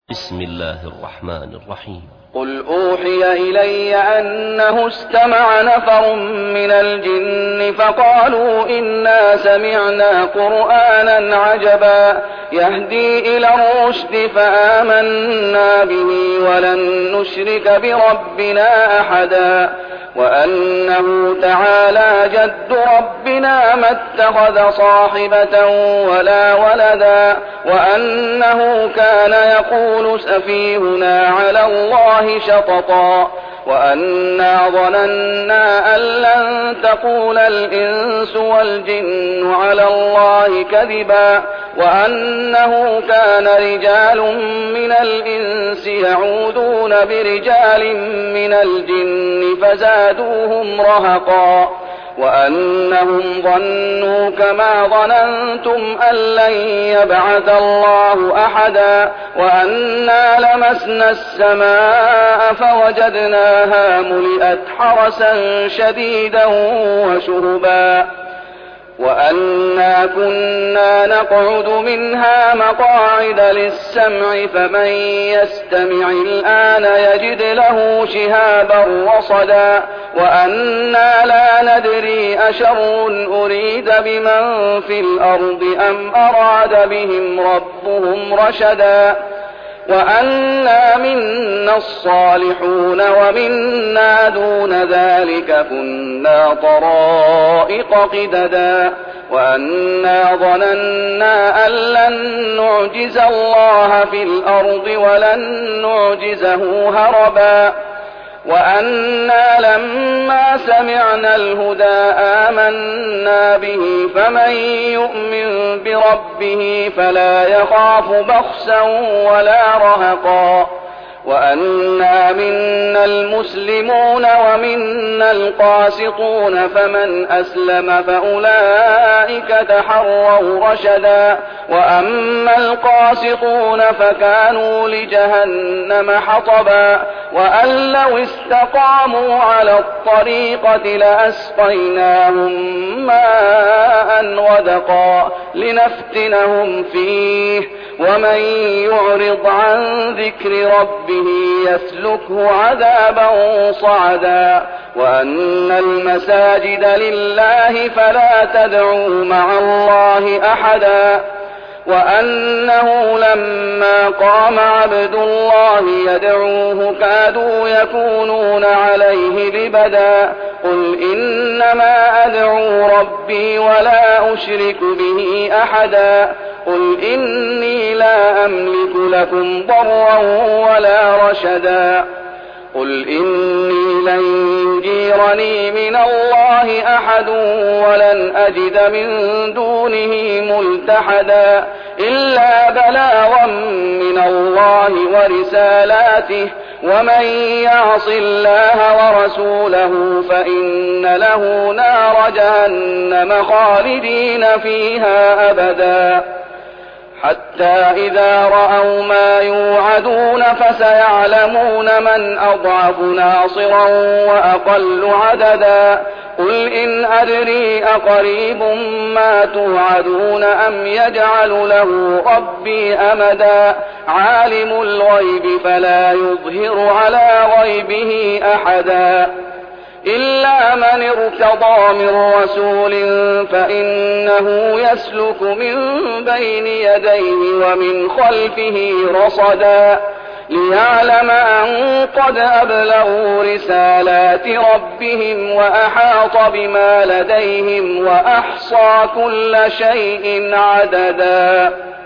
بسم الله الرحمن الرحيم. قل أوحي إلي أنه استمع نفر من الجن فقالوا إنا سمعنا قرآنا عجبا يهدي إلى الرشد فآمنا به ولن نشرك بربنا أحدا وأنه تعالى جد ربنا ما اتخذ صاحبة ولا ولدا وأنه كان يقول سفيهنا على الله شططا وأنا ظننا أن لن تقول الإنس والجن على الله كذبا وأنه كان رجال من الإنس يعوذون برجال من الجن فزادوهم رهقا وأنهم ظنوا كما ظننتم أن لن يبعث الله أحدا وأنا لمسنا السماء فوجدناها ملئت حرسا شديدا وشهبا وأنا كنا نقعد منها مقاعد للسمع فمن يستمع الآن يجد له شهابا رصدا وأنا لا ندري أشر أريد بمن في الأرض أم أراد بهم ربهم رشدا وأنا منا الصالحون ومنا دون ذلك كنا طرائق قددا وأنا ظننا أن لن نعجز الله في الأرض ولن نعجزه هربا وأنا لما سمعنا الهدى آمنا به فمن يؤمن بربه فلا يخاف بخسا ولا رهقا وأنا منا المسلمون ومنا القاسطون فمن أسلم فأولئك تحروا رشدا وأما القاسطون فكانوا لجهنم حطبا وأن لو استقاموا على الطريقة لأسقيناهم ماء غدقا لنفتنهم فيه ومن يعرض عن ذكر ربه يسلكه عذابا صعدا وأن المساجد لله فلا تدعوا مع الله أحدا وأنه لما قام عبد الله يدعوه كادوا يكونون عليه لبدا قل إنما أدعو ربي ولا أشرك به أحدا قل إني لا أملك لكم ضرا ولا رشدا قل إني لن يجيرني من الله أحد ولن أجد من دونه ملتحدا إلا بلاغا من الله ورسالاته ومن يعص الله ورسوله فإن له نار جهنم خالدين فيها أبدا حتى إذا رأوا ما يوعدون فسيعلمون من أضعف ناصرا وأقل عددا قل إن أدري أقريب ما توعدون أم يجعل له ربي أمدا عالم الغيب فلا يظهر على غيبه أحدا إلا من ارتضى من رسول فإنه يسلك من بين يديه ومن خلفه رصدا ليعلم أن قد أبلغوا رسالات ربهم وأحاط بما لديهم وأحصى كل شيء عددا.